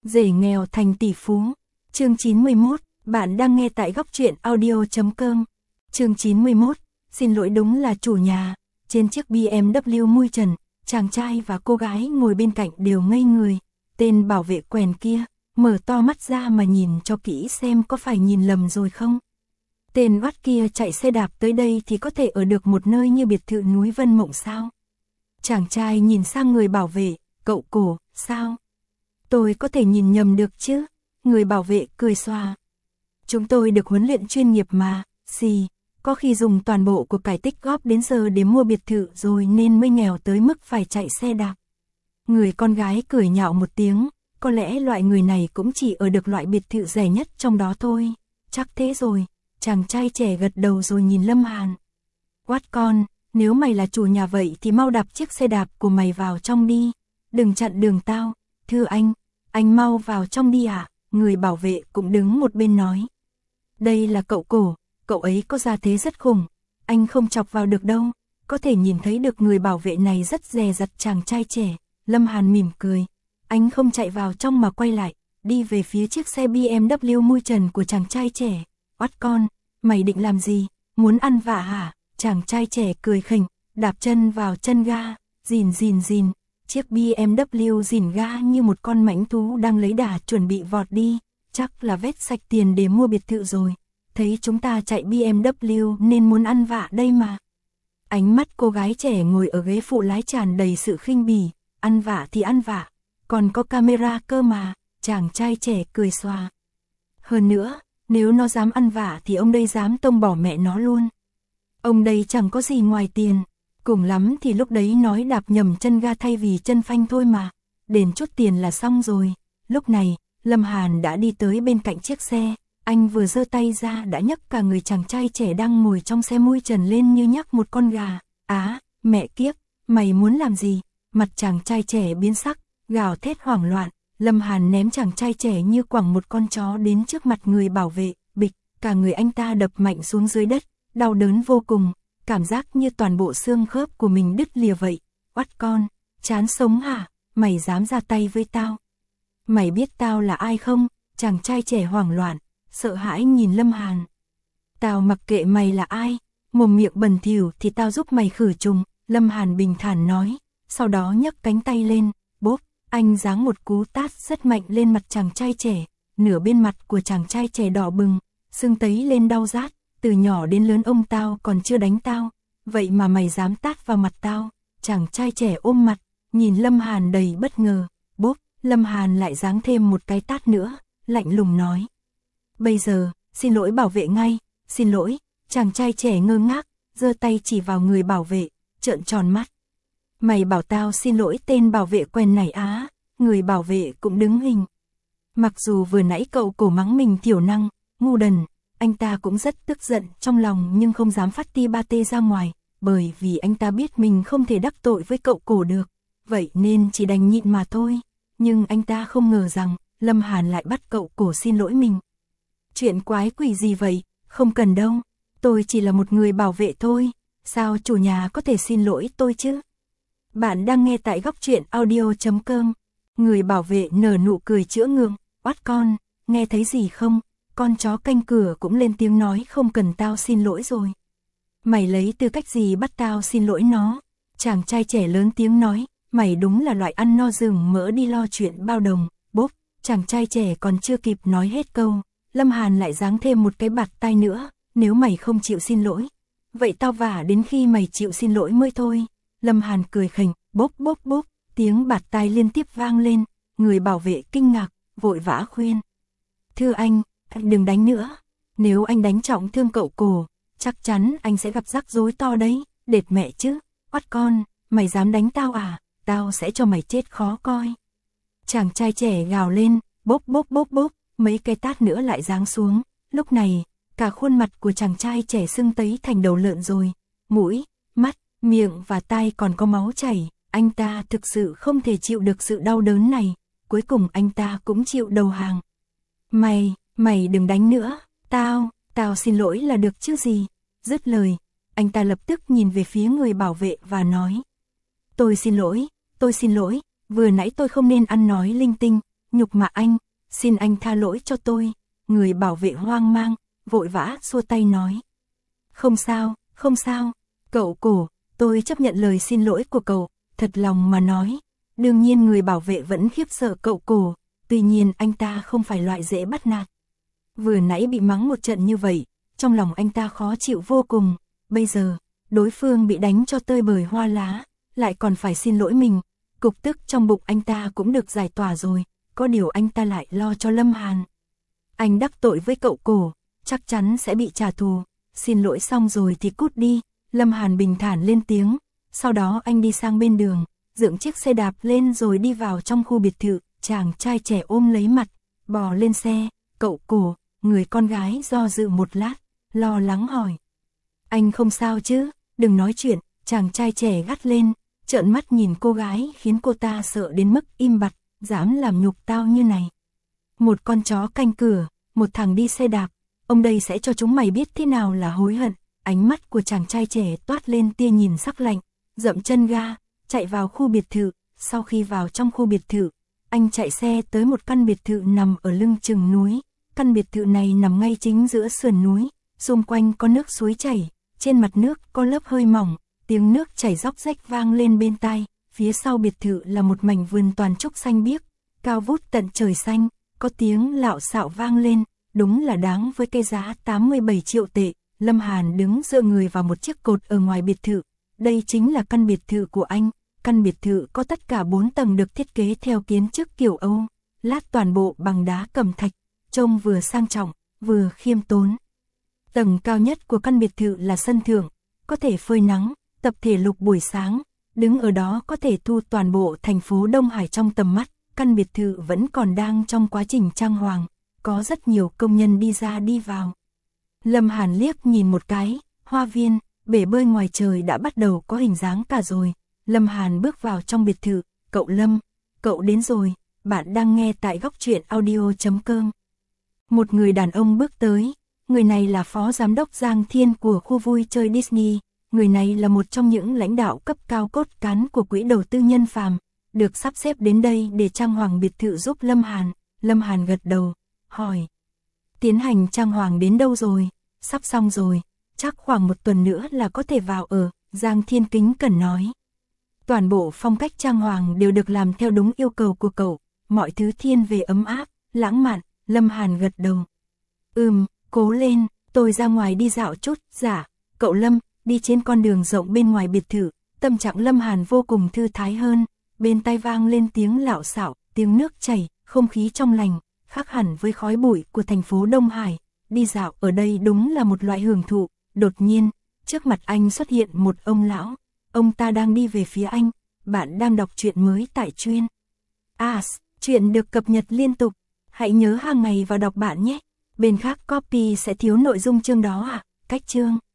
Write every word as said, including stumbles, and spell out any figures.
Rể nghèo thành tỷ phú. Chương chín mươi mốt, bạn đang nghe tại góc truyện audio chấm com. Chương chín mươi mốt, xin lỗi đúng là chủ nhà. Trên chiếc bê em vê mui trần, chàng trai và cô gái ngồi bên cạnh đều ngây người. Tên bảo vệ quèn kia, mở to mắt ra mà nhìn cho kỹ xem có phải nhìn lầm rồi không. Tên oắt kia chạy xe đạp tới đây thì có thể ở được một nơi như biệt thự núi Vân Mộng sao? Chàng trai nhìn sang người bảo vệ, cậu Cổ, sao? Tôi có thể nhìn nhầm được chứ? Người bảo vệ cười xòa. Chúng tôi được huấn luyện chuyên nghiệp mà, xì, có khi dùng toàn bộ của cải tích góp đến giờ để mua biệt thự rồi nên mới nghèo tới mức phải chạy xe đạp. Người con gái cười nhạo một tiếng, có lẽ loại người này cũng chỉ ở được loại biệt thự rẻ nhất trong đó thôi. Chắc thế rồi, chàng trai trẻ gật đầu rồi nhìn Lâm Hàn. Oát con, nếu mày là chủ nhà vậy thì mau đạp chiếc xe đạp của mày vào trong đi, đừng chặn đường tao. Thưa anh, anh mau vào trong đi ạ. À? Người bảo vệ cũng đứng một bên nói. Đây là cậu Cổ, cậu ấy có gia thế rất khủng, anh không chọc vào được đâu. Có thể nhìn thấy được người bảo vệ này rất dè dặt chàng trai trẻ. Lâm Hàn mỉm cười, anh không chạy vào trong mà quay lại, đi về phía chiếc xe bê em vê mui trần của chàng trai trẻ. Oát con, mày định làm gì, muốn ăn vạ hả? Chàng trai trẻ cười khỉnh, đạp chân vào chân ga, rìn rìn rìn. Chiếc bê em vê rìn ga như một con mãnh thú đang lấy đà chuẩn bị vọt đi, chắc là vét sạch tiền để mua biệt thự rồi. Thấy chúng ta chạy bê em vê nên muốn ăn vạ đây mà. Ánh mắt cô gái trẻ ngồi ở ghế phụ lái tràn đầy sự khinh bỉ, ăn vạ thì ăn vạ, còn có camera cơ mà, chàng trai trẻ cười xòa. Hơn nữa, nếu nó dám ăn vạ thì ông đây dám tông bỏ mẹ nó luôn. Ông đây chẳng có gì ngoài tiền. Cùng lắm thì lúc đấy nói đạp nhầm chân ga thay vì chân phanh thôi mà, đền chút tiền là xong rồi. Lúc này, Lâm Hàn đã đi tới bên cạnh chiếc xe, anh vừa giơ tay ra đã nhấc cả người chàng trai trẻ đang ngồi trong xe mui trần lên như nhấc một con gà. Á, mẹ kiếp, mày muốn làm gì? Mặt chàng trai trẻ biến sắc, gào thét hoảng loạn. Lâm Hàn ném chàng trai trẻ như quẳng một con chó đến trước mặt người bảo vệ, bịch, cả người anh ta đập mạnh xuống dưới đất, đau đớn vô cùng. Cảm giác như toàn bộ xương khớp của mình đứt lìa vậy. Oát con, chán sống hả? Mày dám ra tay với tao? Mày biết tao là ai không? Chàng trai trẻ hoảng loạn, sợ hãi nhìn Lâm Hàn. Tao mặc kệ mày là ai, mồm miệng bẩn thỉu thì tao giúp mày khử trùng. Lâm Hàn bình thản nói, sau đó nhấc cánh tay lên, bốp, anh giáng một cú tát rất mạnh lên mặt chàng trai trẻ. Nửa bên mặt của chàng trai trẻ đỏ bừng, sưng tấy lên đau rát. Từ nhỏ đến lớn ông tao còn chưa đánh tao, vậy mà mày dám tát vào mặt tao. Chàng trai trẻ ôm mặt, nhìn Lâm Hàn đầy bất ngờ. Bốp, Lâm Hàn lại giáng thêm một cái tát nữa, lạnh lùng nói. Bây giờ, xin lỗi bảo vệ ngay, xin lỗi. Chàng trai trẻ ngơ ngác, giơ tay chỉ vào người bảo vệ, trợn tròn mắt. Mày bảo tao xin lỗi tên bảo vệ quen này á? Người bảo vệ cũng đứng hình. Mặc dù vừa nãy cậu Cổ mắng mình thiểu năng, ngu đần, anh ta cũng rất tức giận trong lòng nhưng không dám phát ti ba tê ra ngoài, bởi vì anh ta biết mình không thể đắc tội với cậu Cổ được, vậy nên chỉ đành nhịn mà thôi. Nhưng anh ta không ngờ rằng Lâm Hàn lại bắt cậu Cổ xin lỗi mình. Chuyện quái quỷ gì vậy, không cần đâu, tôi chỉ là một người bảo vệ thôi, sao chủ nhà có thể xin lỗi tôi chứ? Bạn đang nghe tại góc truyện audio chấm com. Người bảo vệ nở nụ cười chữa ngượng, oát con, nghe thấy gì không? Con chó canh cửa cũng lên tiếng nói không cần tao xin lỗi rồi. Mày lấy tư cách gì bắt tao xin lỗi nó? Chàng trai trẻ lớn tiếng nói, mày đúng là loại ăn no rừng mỡ đi lo chuyện bao đồng. Bốp, chàng trai trẻ còn chưa kịp nói hết câu, Lâm Hàn lại giáng thêm một cái bạt tai nữa. Nếu mày không chịu xin lỗi, vậy tao vả đến khi mày chịu xin lỗi mới thôi. Lâm Hàn cười khỉnh, bốp bốp bốp, tiếng bạt tai liên tiếp vang lên. Người bảo vệ kinh ngạc, vội vã khuyên. Thưa anh, anh đừng đánh nữa, nếu anh đánh trọng thương cậu Cổ, chắc chắn anh sẽ gặp rắc rối to đấy, đệt mẹ chứ. Oát con, mày dám đánh tao à, tao sẽ cho mày chết khó coi. Chàng trai trẻ gào lên, bốp bốp bốp bốp, mấy cái tát nữa lại giáng xuống. Lúc này, cả khuôn mặt của chàng trai trẻ sưng tấy thành đầu lợn rồi, mũi, mắt, miệng và tai còn có máu chảy. Anh ta thực sự không thể chịu được sự đau đớn này, cuối cùng anh ta cũng chịu đầu hàng. Mày, mày đừng đánh nữa, tao, tao xin lỗi là được chứ gì. Dứt lời, anh ta lập tức nhìn về phía người bảo vệ và nói. Tôi xin lỗi, tôi xin lỗi, vừa nãy tôi không nên ăn nói linh tinh, nhục mạ anh, xin anh tha lỗi cho tôi. Người bảo vệ hoang mang, vội vã xua tay nói. Không sao, không sao, cậu Cổ, tôi chấp nhận lời xin lỗi của cậu, thật lòng mà nói. Đương nhiên người bảo vệ vẫn khiếp sợ cậu Cổ, tuy nhiên anh ta không phải loại dễ bắt nạt. Vừa nãy bị mắng một trận như vậy, trong lòng anh ta khó chịu vô cùng, bây giờ, đối phương bị đánh cho tơi bời hoa lá, lại còn phải xin lỗi mình, cục tức trong bụng anh ta cũng được giải tỏa rồi, có điều anh ta lại lo cho Lâm Hàn. Anh đắc tội với cậu Cổ, chắc chắn sẽ bị trả thù, xin lỗi xong rồi thì cút đi, Lâm Hàn bình thản lên tiếng, sau đó anh đi sang bên đường, dựng chiếc xe đạp lên rồi đi vào trong khu biệt thự, chàng trai trẻ ôm lấy mặt, bò lên xe, cậu Cổ, người con gái do dự một lát, lo lắng hỏi. Anh không sao chứ, đừng nói chuyện, chàng trai trẻ gắt lên, trợn mắt nhìn cô gái khiến cô ta sợ đến mức im bặt, dám làm nhục tao như này. Một con chó canh cửa, một thằng đi xe đạp, ông đây sẽ cho chúng mày biết thế nào là hối hận. Ánh mắt của chàng trai trẻ toát lên tia nhìn sắc lạnh, dậm chân ga, chạy vào khu biệt thự. Sau khi vào trong khu biệt thự, anh chạy xe tới một căn biệt thự nằm ở lưng chừng núi. Căn biệt thự này nằm ngay chính giữa sườn núi, xung quanh có nước suối chảy, trên mặt nước có lớp hơi mỏng, tiếng nước chảy róc rách vang lên bên tai. Phía sau biệt thự là một mảnh vườn toàn trúc xanh biếc, cao vút tận trời xanh, có tiếng lạo xạo vang lên, đúng là đáng với cái giá tám mươi bảy triệu tệ. Lâm Hàn đứng dựa người vào một chiếc cột ở ngoài biệt thự, đây chính là căn biệt thự của anh. Căn biệt thự có tất cả bốn tầng được thiết kế theo kiến trúc kiểu Âu, lát toàn bộ bằng đá cẩm thạch, trông vừa sang trọng, vừa khiêm tốn. Tầng cao nhất của căn biệt thự là sân thượng, có thể phơi nắng, tập thể dục buổi sáng, đứng ở đó có thể thu toàn bộ thành phố Đông Hải trong tầm mắt. Căn biệt thự vẫn còn đang trong quá trình trang hoàng, có rất nhiều công nhân đi ra đi vào. Lâm Hàn liếc nhìn một cái, hoa viên, bể bơi ngoài trời đã bắt đầu có hình dáng cả rồi. Lâm Hàn bước vào trong biệt thự, cậu Lâm, cậu đến rồi, bạn đang nghe tại góc truyện audio chấm com. Một người đàn ông bước tới, người này là phó giám đốc Giang Thiên của khu vui chơi Disney, người này là một trong những lãnh đạo cấp cao cốt cán của quỹ đầu tư Nhân Phàm, được sắp xếp đến đây để trang hoàng biệt thự giúp Lâm Hàn. Lâm Hàn gật đầu, hỏi. Tiến hành trang hoàng đến đâu rồi? Sắp xong rồi, chắc khoảng một tuần nữa là có thể vào ở, Giang Thiên kính cẩn nói. Toàn bộ phong cách trang hoàng đều được làm theo đúng yêu cầu của cậu, mọi thứ thiên về ấm áp, lãng mạn. Lâm Hàn gật đầu. Ừm, cố lên, tôi ra ngoài đi dạo chút. Dạ, cậu Lâm, đi trên con đường rộng bên ngoài biệt thự, tâm trạng Lâm Hàn vô cùng thư thái hơn, bên tai vang lên tiếng lạo xạo, tiếng nước chảy, không khí trong lành, khác hẳn với khói bụi của thành phố Đông Hải. Đi dạo ở đây đúng là một loại hưởng thụ. Đột nhiên, trước mặt anh xuất hiện một ông lão, ông ta đang đi về phía anh. Bạn đang đọc truyện mới tại Chuyên As, truyện được cập nhật liên tục. Hãy nhớ hàng ngày vào đọc bạn nhé. Bên khác copy sẽ thiếu nội dung chương đó à? Cách chương